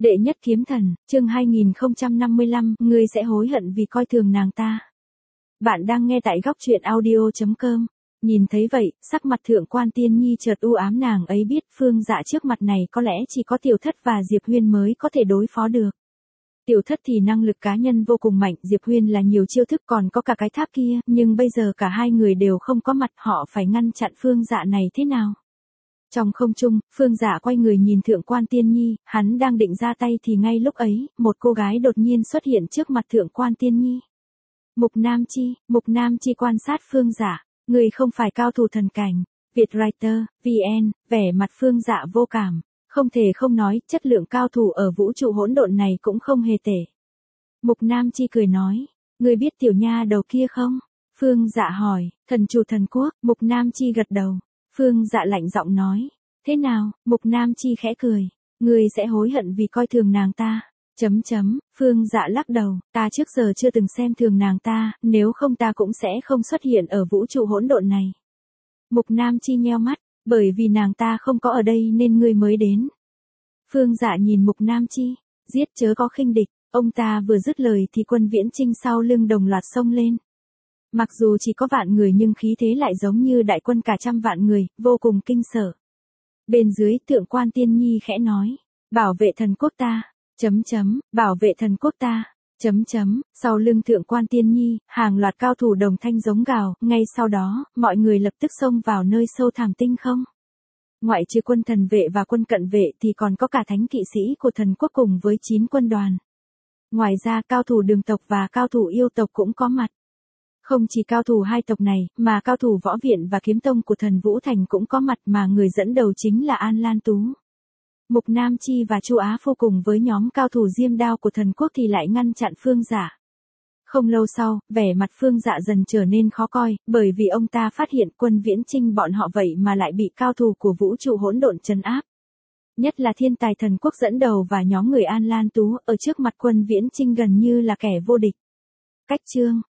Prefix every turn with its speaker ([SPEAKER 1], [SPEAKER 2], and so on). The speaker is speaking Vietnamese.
[SPEAKER 1] Đệ nhất kiếm thần, chương 2055, ngươi sẽ hối hận vì coi thường nàng ta. Bạn đang nghe tại góc truyện audio.com. Nhìn thấy vậy, sắc mặt Thượng Quan Tiên Nhi chợt u ám, nàng ấy biết Phương Dạ trước mặt này có lẽ chỉ có Tiểu Thất và Diệp Huyên mới có thể đối phó được. Tiểu Thất thì năng lực cá nhân vô cùng mạnh, Diệp Huyên là nhiều chiêu thức, còn có cả cái tháp kia, nhưng bây giờ cả hai người đều không có mặt, họ phải ngăn chặn Phương Dạ này thế nào? Trong không trung, Phương Dạ quay người nhìn Thượng Quan Tiên Nhi, hắn đang định ra tay thì ngay lúc ấy, một cô gái đột nhiên xuất hiện trước mặt Thượng Quan Tiên Nhi. Mục Nam Chi quan sát Phương Dạ, người không phải cao thủ thần cảnh. Vietwriter, VN, vẻ mặt Phương Dạ vô cảm, không thể không nói, chất lượng cao thủ ở vũ trụ hỗn độn này cũng không hề tệ. Mục Nam Chi cười nói, người biết tiểu nha đầu kia không? Phương Dạ hỏi, thần chủ thần quốc. Mục Nam Chi gật đầu. Phương Dạ lạnh giọng nói, thế nào? Mục Nam Chi khẽ cười, ngươi sẽ hối hận vì coi thường nàng ta. Phương Dạ lắc đầu, ta trước giờ chưa từng xem thường nàng ta, nếu không ta cũng sẽ không xuất hiện ở vũ trụ hỗn độn này. Mục Nam Chi nheo mắt, bởi vì nàng ta không có ở đây nên ngươi mới đến. Phương Dạ nhìn Mục Nam Chi, giết chớ có khinh địch. Ông ta vừa dứt lời thì quân Viễn Chinh sau lưng đồng loạt xông lên. Mặc dù chỉ có vạn người nhưng khí thế lại giống như đại quân cả trăm vạn người, vô cùng kinh sợ. Bên dưới, Thượng Quan Tiên Nhi khẽ nói, bảo vệ thần quốc ta, bảo vệ thần quốc ta, sau lưng Thượng Quan Tiên Nhi, hàng loạt cao thủ đồng thanh giống gào, ngay sau đó, mọi người lập tức xông vào nơi sâu thẳm tinh không. Ngoại trừ quân thần vệ và quân cận vệ thì còn có cả thánh kỵ sĩ của thần quốc cùng với 9 quân đoàn. Ngoài ra cao thủ đường tộc và cao thủ yêu tộc cũng có mặt. Không chỉ cao thủ hai tộc này, mà cao thủ võ viện và kiếm tông của thần Vũ Thành cũng có mặt, mà người dẫn đầu chính là An Lan Tú. Mục Nam Chi và Chu Á Phu cùng với nhóm cao thủ diêm đao của thần quốc thì lại ngăn chặn Phương Dạ. Không lâu sau, vẻ mặt Phương Dạ dần trở nên khó coi, bởi vì ông ta phát hiện quân Viễn Chinh bọn họ vậy mà lại bị cao thủ của vũ trụ hỗn độn trấn áp. Nhất là thiên tài thần quốc dẫn đầu và nhóm người An Lan Tú ở trước mặt quân Viễn Chinh gần như là kẻ vô địch. Cách chương